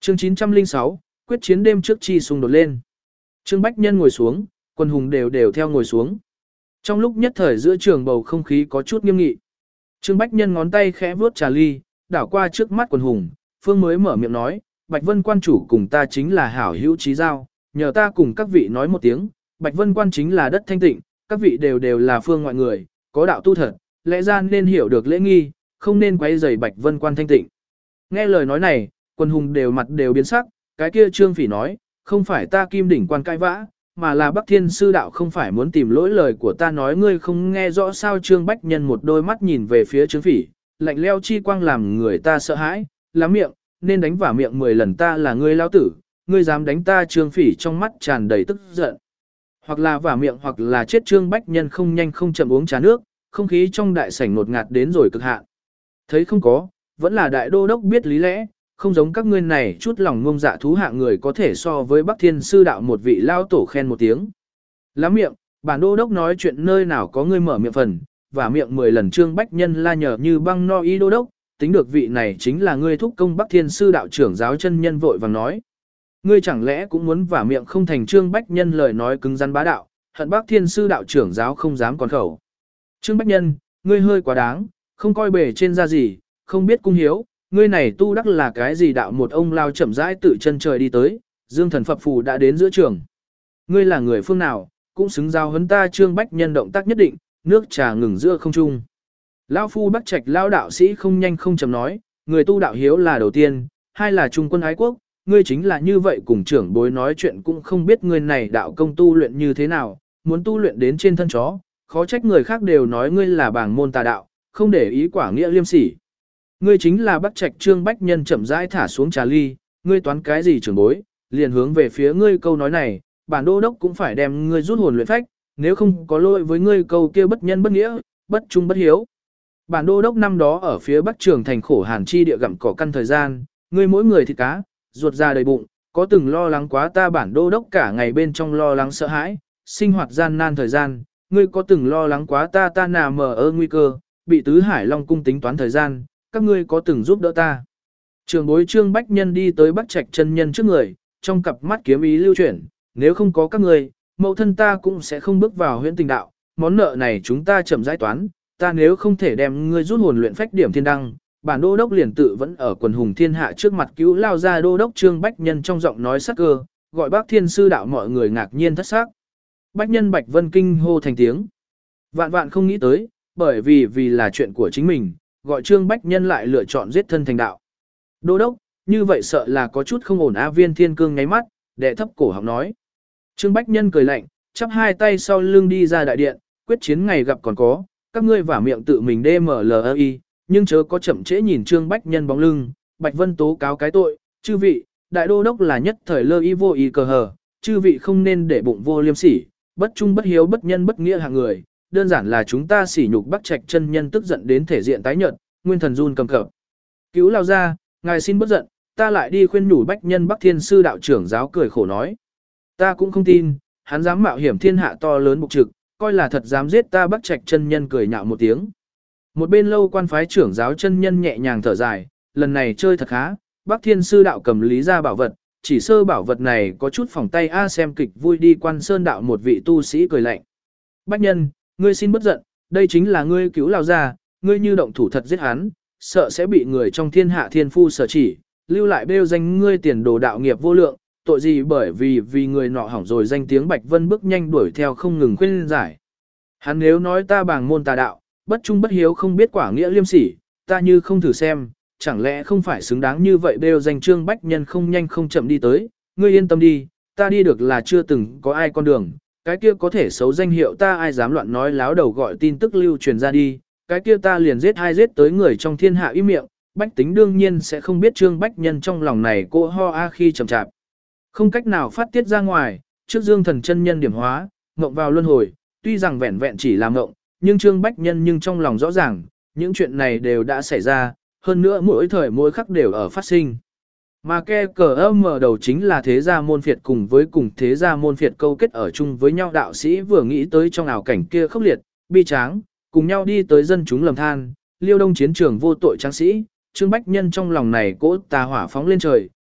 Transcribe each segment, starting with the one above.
Chương 906, quyết chiến đêm trước chi xung đột lên. Trương Bách Nhân ngồi xuống, quần hùng đều theo ngồi xuống. Trong lúc nhất thời giữa trường bầu không khí có chút nghiêm nghị. Trương Bách Nhân ngón tay khẽ vuốt trà ly, đảo qua trước mắt quần hùng, Phương mới mở miệng nói, Bạch Vân quan chủ cùng ta chính là hảo hữu chí giao, nhờ ta cùng các vị nói một tiếng, Bạch Vân quan chính là đất thanh tịnh, các vị đều là phương ngoại người, có đạo tu thật, lẽ ra nên hiểu được lễ nghi, không nên quấy rầy Bạch Vân quan thanh tịnh. Nghe lời nói này, quần hùng đều mặt đều biến sắc, cái kia Trương Phỉ nói, không phải ta Kim đỉnh quan cãi vã, mà là Bắc Thiên sư đạo không phải muốn tìm lỗi lời của ta nói ngươi không nghe rõ sao. Trương Bách Nhân một đôi mắt nhìn về phía Trương Phỉ, lạnh leo chi quang làm người ta sợ hãi, lắm miệng, nên đánh vả miệng 10 lần ta là ngươi lao tử, ngươi dám đánh ta. Trương Phỉ trong mắt tràn đầy tức giận. Hoặc là vả miệng hoặc là chết. Trương Bách Nhân không nhanh không chậm uống trà nước, không khí trong đại sảnh ngột ngạt đến rồi cực hạn. Thấy không có, vẫn là đại đô đốc biết lý lẽ, không giống các ngươi này chút lòng ngông dạ thú hạng người có thể so với Bắc Thiên sư đạo một vị lao tổ khen một tiếng. Lắm miệng, bản đô đốc nói chuyện nơi nào có ngươi mở miệng phần, và miệng 10 lần. Trương Bách Nhân la nhờ như băng no y đô đốc, tính được vị này chính là ngươi thúc công Bắc Thiên sư đạo trưởng giáo chân nhân vội vàng nói. Ngươi chẳng lẽ cũng muốn vả miệng không thành. Trương Bách Nhân lời nói cứng rắn bá đạo, hận Bắc Thiên sư đạo trưởng giáo không dám còn khẩu. Trương Bách Nhân, ngươi hơi quá đáng, không coi bề trên ra gì, không biết cung hiếu, ngươi này tu đắc là cái gì đạo. Một ông lao chậm rãi tự chân trời đi tới, dương thần phập phù đã đến giữa trường. Ngươi là người phương nào, cũng xứng giao hấn ta. Trương Bách Nhân động tác nhất định, nước trà ngừng giữa không trung. Lão phu Bắc Trạch lao đạo sĩ không nhanh không chậm nói, người tu đạo hiếu là đầu tiên, hai là trung quân ái quốc, ngươi chính là như vậy cùng trưởng bối nói chuyện cũng không biết ngươi này đạo công tu luyện như thế nào, muốn tu luyện đến trên thân chó, khó trách người khác đều nói ngươi là bảng môn tà đạo, không để ý quả nghĩa liêm sỉ. Ngươi chính là Bắc Trạch. Trương Bách Nhân chậm rãi thả xuống trà ly, ngươi toán cái gì trưởng bối, liền hướng về phía ngươi câu nói này, bản đô đốc cũng phải đem ngươi rút hồn luyện phách, nếu không có lỗi với ngươi câu kia bất nhân bất nghĩa, bất trung bất hiếu. Bản đô đốc năm đó ở phía Bắc Trường thành khổ hàn chi địa gặm cỏ căn thời gian, ngươi mỗi người thịt cá, ruột ra đầy bụng, có từng lo lắng quá ta. Bản đô đốc cả ngày bên trong lo lắng sợ hãi, sinh hoạt gian nan thời gian, ngươi có từng lo lắng quá ta. Ta nà mờ ơ nguy cơ, bị tứ hải long cung tính toán thời gian, các ngươi có từng giúp đỡ ta. Trường bối Trương Bách Nhân đi tới Bắc Trạch chân nhân trước người, trong cặp mắt kiếm ý lưu chuyển, nếu không có các ngươi, mẫu thân ta cũng sẽ không bước vào huyễn tình đạo, món nợ này chúng ta chậm giải toán, ta nếu không thể đem ngươi rút hồn luyện phách điểm thiên đăng, bản đô đốc liền tự vẫn ở quần hùng thiên hạ trước mặt cứu lao ra. Đô đốc Trương Bách Nhân trong giọng nói sắc cơ, gọi Bác Thiên sư đạo mọi người ngạc nhiên thất sắc. Bách Nhân Bạch Vân kinh hô thành tiếng. Vạn vạn không nghĩ tới, bởi vì là chuyện của chính mình, gọi Trương Bách Nhân lại lựa chọn giết thân thành đạo. Đô đốc, như vậy sợ là có chút không ổn. A Viên Thiên Cương nháy mắt, đệ thấp cổ họng nói. Trương Bách Nhân cười lạnh, chắp hai tay sau lưng đi ra đại điện, quyết chiến ngày gặp còn có, các ngươi vả miệng tự mình DMLI, nhưng chớ có chậm trễ. Nhìn Trương Bách Nhân bóng lưng, Bạch Vân tố cáo cái tội, chư vị, đại đô đốc là nhất thời lơ y vô y cờ hờ, chư vị không nên để bụng vô liêm sỉ, bất trung bất hiếu bất nhân bất nghĩa hạng người, đơn giản là chúng ta sỉ nhục Bắc Trạch chân nhân. Tức giận đến thể diện tái nhợt, nguyên thần run cầm cập. Cứu lao ra, ngài xin bất giận, ta lại đi khuyên nhủ Bách Nhân. Bắc Thiên sư đạo trưởng giáo cười khổ nói, ta cũng không tin, hắn dám mạo hiểm thiên hạ to lớn bục trực, coi là thật dám giết ta. Bắc Trạch chân nhân cười nhạo một tiếng. Một bên lâu quan phái trưởng giáo chân nhân nhẹ nhàng thở dài, lần này chơi thật khá, Bắc Thiên sư đạo cầm lý ra bảo vật, chỉ sơ bảo vật này có chút phòng tay a. Xem kịch vui đi. Quan Sơn đạo một vị tu sĩ cười lạnh. Bách Nhân, ngươi xin bất giận, đây chính là ngươi cứu lao ra, ngươi như động thủ thật giết hắn, sợ sẽ bị người trong thiên hạ thiên phu sở chỉ, lưu lại bêu danh ngươi tiền đồ đạo nghiệp vô lượng, tội gì bởi vì người nọ hỏng rồi danh tiếng. Bạch Vân bước nhanh đuổi theo không ngừng khuyên giải. Hắn nếu nói ta bàng môn tà đạo, bất trung bất hiếu không biết quả nghĩa liêm sỉ, ta như không thử xem, chẳng lẽ không phải xứng đáng như vậy bêu danh. Trương Bách Nhân không nhanh không chậm đi tới, ngươi yên tâm đi, ta đi được là chưa từng có ai con đường, cái kia có thể xấu danh hiệu ta, ai dám loạn nói láo đầu gọi tin tức lưu truyền ra đi, cái kia ta liền giết hai giết tới người trong thiên hạ im miệng. Bách tính đương nhiên sẽ không biết. Trương Bách Nhân trong lòng này cô ho a khi chậm chạp, không cách nào phát tiết ra ngoài. Trước dương thần chân nhân điểm hóa, ngộng vào luân hồi, tuy rằng vẹn vẹn chỉ là ngộng, nhưng Trương Bách Nhân nhưng trong lòng rõ ràng, những chuyện này đều đã xảy ra, hơn nữa mỗi thời mỗi khắc đều ở phát sinh. Mà ke cờ âm mở đầu chính là thế gia môn phiệt cùng thế gia môn phiệt câu kết ở chung với nhau. Đạo sĩ vừa nghĩ tới trong ảo cảnh kia khốc liệt, bi tráng, cùng nhau đi tới dân chúng lầm than, liêu đông chiến trường vô tội tráng sĩ, Trương Bách Nhân trong lòng này cỗ tà hỏa phóng lên trời,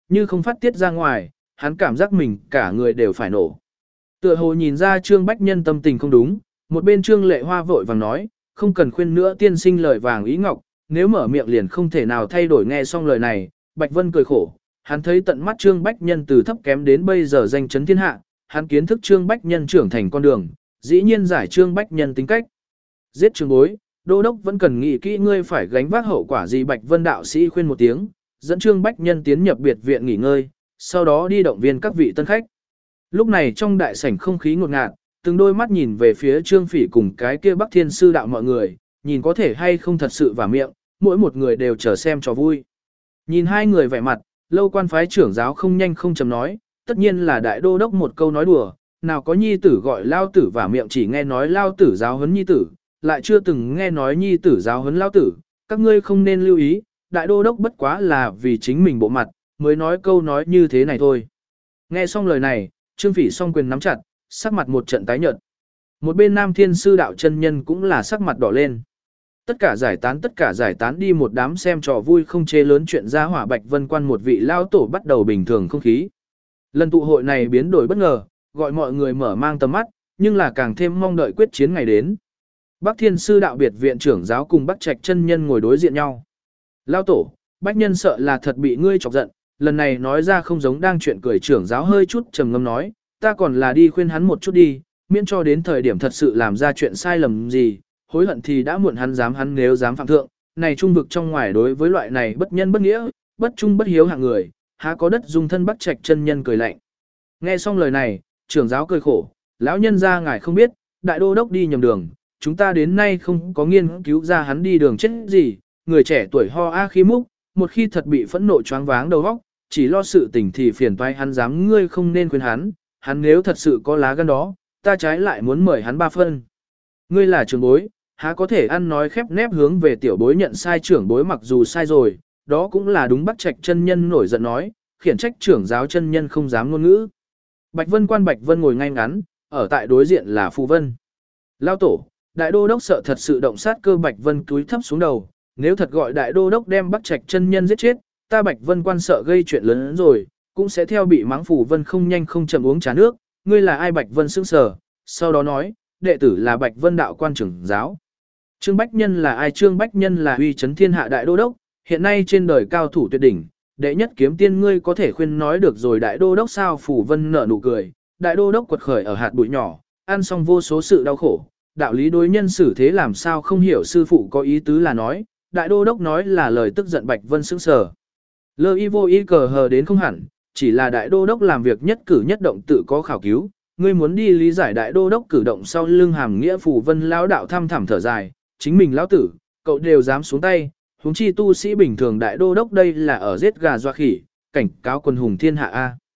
Như không phát tiết ra ngoài, hắn cảm giác mình cả người đều phải nổ. Tựa hồ nhìn ra Trương Bách Nhân tâm tình không đúng, một bên Trương Lệ Hoa vội vàng nói, không cần khuyên nữa tiên sinh lời vàng ý ngọc, nếu mở miệng liền không thể nào thay đổi. Nghe xong lời này, Bạch Vân cười khổ, hắn thấy tận mắt Trương Bách Nhân từ thấp kém đến bây giờ danh chấn thiên hạ, hắn kiến thức Trương Bách Nhân trưởng thành con đường, dĩ nhiên giải Trương Bách Nhân tính cách. Giết Trương Bối, đô đốc vẫn cần nghĩ kỹ ngươi phải gánh vác hậu quả gì. Bạch Vân đạo sĩ khuyên một tiếng, dẫn Trương Bách Nhân tiến nhập biệt viện nghỉ ngơi, sau đó đi động viên các vị tân khách. Lúc này trong đại sảnh không khí ngột ngạt, từng đôi mắt nhìn về phía Trương Phỉ cùng cái kia Bắc Thiên sư đạo mọi người, nhìn có thể hay không thật sự vào miệng, mỗi một người đều chờ xem trò vui. Nhìn hai người vẻ mặt, Lâu quan phái trưởng giáo không nhanh không chậm nói, tất nhiên là đại đô đốc một câu nói đùa, nào có nhi tử gọi lao tử vào miệng, chỉ nghe nói lao tử giáo huấn nhi tử, lại chưa từng nghe nói nhi tử giáo huấn lao tử, các ngươi không nên lưu ý, đại đô đốc bất quá là vì chính mình bộ mặt, mới nói câu nói như thế này thôi. Nghe xong lời này, Trương Phỉ song quyền nắm chặt, sắc mặt một trận tái nhợt. Một bên Nam Thiên sư đạo chân nhân cũng là sắc mặt đỏ lên. Tất cả giải tán đi, một đám xem trò vui không chê lớn chuyện ra hỏa. Bạch Vân Quan một vị lao tổ bắt đầu bình thường không khí. Lần tụ hội này biến đổi bất ngờ, gọi mọi người mở mang tầm mắt, nhưng là càng thêm mong đợi quyết chiến ngày đến. Bắc Thiên sư đạo biệt viện trưởng giáo cùng Bắc Trạch chân nhân ngồi đối diện nhau. Lao tổ, Bách nhân sợ là thật bị ngươi chọc giận, lần này nói ra không giống đang chuyện cười. Trưởng giáo hơi chút trầm ngâm nói, ta còn là đi khuyên hắn một chút đi, miễn cho đến thời điểm thật sự làm ra chuyện sai lầm gì, hối hận thì đã muộn. Hắn nếu dám phạm thượng, này trung vực trong ngoài đối với loại này bất nhân bất nghĩa, bất trung bất hiếu hạng người, há có đất dung thân. Bắc Trạch chân nhân cười lạnh. Nghe xong lời này, trưởng giáo cười khổ, lão nhân gia ngài không biết, đại đô đốc đi nhầm đường, chúng ta đến nay không có nghiên cứu ra hắn đi đường chết gì, người trẻ tuổi ho a khí múc, một khi thật bị phẫn nộ choáng váng đầu óc, chỉ lo sự tình thì phiền toái. Hắn dám, ngươi không nên khuyên hắn nếu thật sự có lá gan đó, ta trái lại muốn mời hắn 3 phân. Ngươi là trưởng bối, há có thể ăn nói khép nép hướng về tiểu bối nhận sai. Trưởng bối mặc dù sai rồi, đó cũng là đúng. Bắc Trạch chân nhân nổi giận nói, khiển trách trưởng giáo chân nhân không dám ngôn ngữ. Bạch Vân Quan Bạch Vân ngồi ngay ngắn, ở tại đối diện là Phù Vân. Lao tổ, đại đô đốc sợ thật sự động sát cơ. Bạch Vân cúi thấp xuống đầu, nếu thật gọi đại đô đốc đem Bắc Trạch chân nhân giết chết, ta Bạch Vân Quan sợ gây chuyện lớn hơn rồi, cũng sẽ theo bị mắng. Phù Vân không nhanh không chậm uống trà nước, ngươi là ai? Bạch Vân sững sờ, sau đó nói, đệ tử là Bạch Vân đạo quan trưởng giáo. Trương Bách Nhân là ai? Trương Bách Nhân là uy chấn thiên hạ đại đô đốc, hiện nay trên đời cao thủ tuyệt đỉnh, đệ nhất kiếm tiên. Ngươi có thể khuyên nói được rồi đại đô đốc sao? Phù Vân nở nụ cười, đại đô đốc quật khởi ở hạt bụi nhỏ, ăn xong vô số sự đau khổ, đạo lý đối nhân xử thế làm sao không hiểu. Sư phụ có ý tứ là nói, đại đô đốc nói là lời tức giận. Bạch Vân sững sờ, lơ y vô y cờ hờ đến không hẳn, chỉ là đại đô đốc làm việc nhất cử nhất động tự có khảo cứu, ngươi muốn đi lý giải đại đô đốc cử động sau lưng hàm nghĩa. Phù Vân lão đạo thăm thẳm thở dài, chính mình lão tử, cậu đều dám xuống tay, huống chi tu sĩ bình thường. Đại đô đốc đây là ở giết gà doa khỉ, cảnh cáo quần hùng thiên hạ a.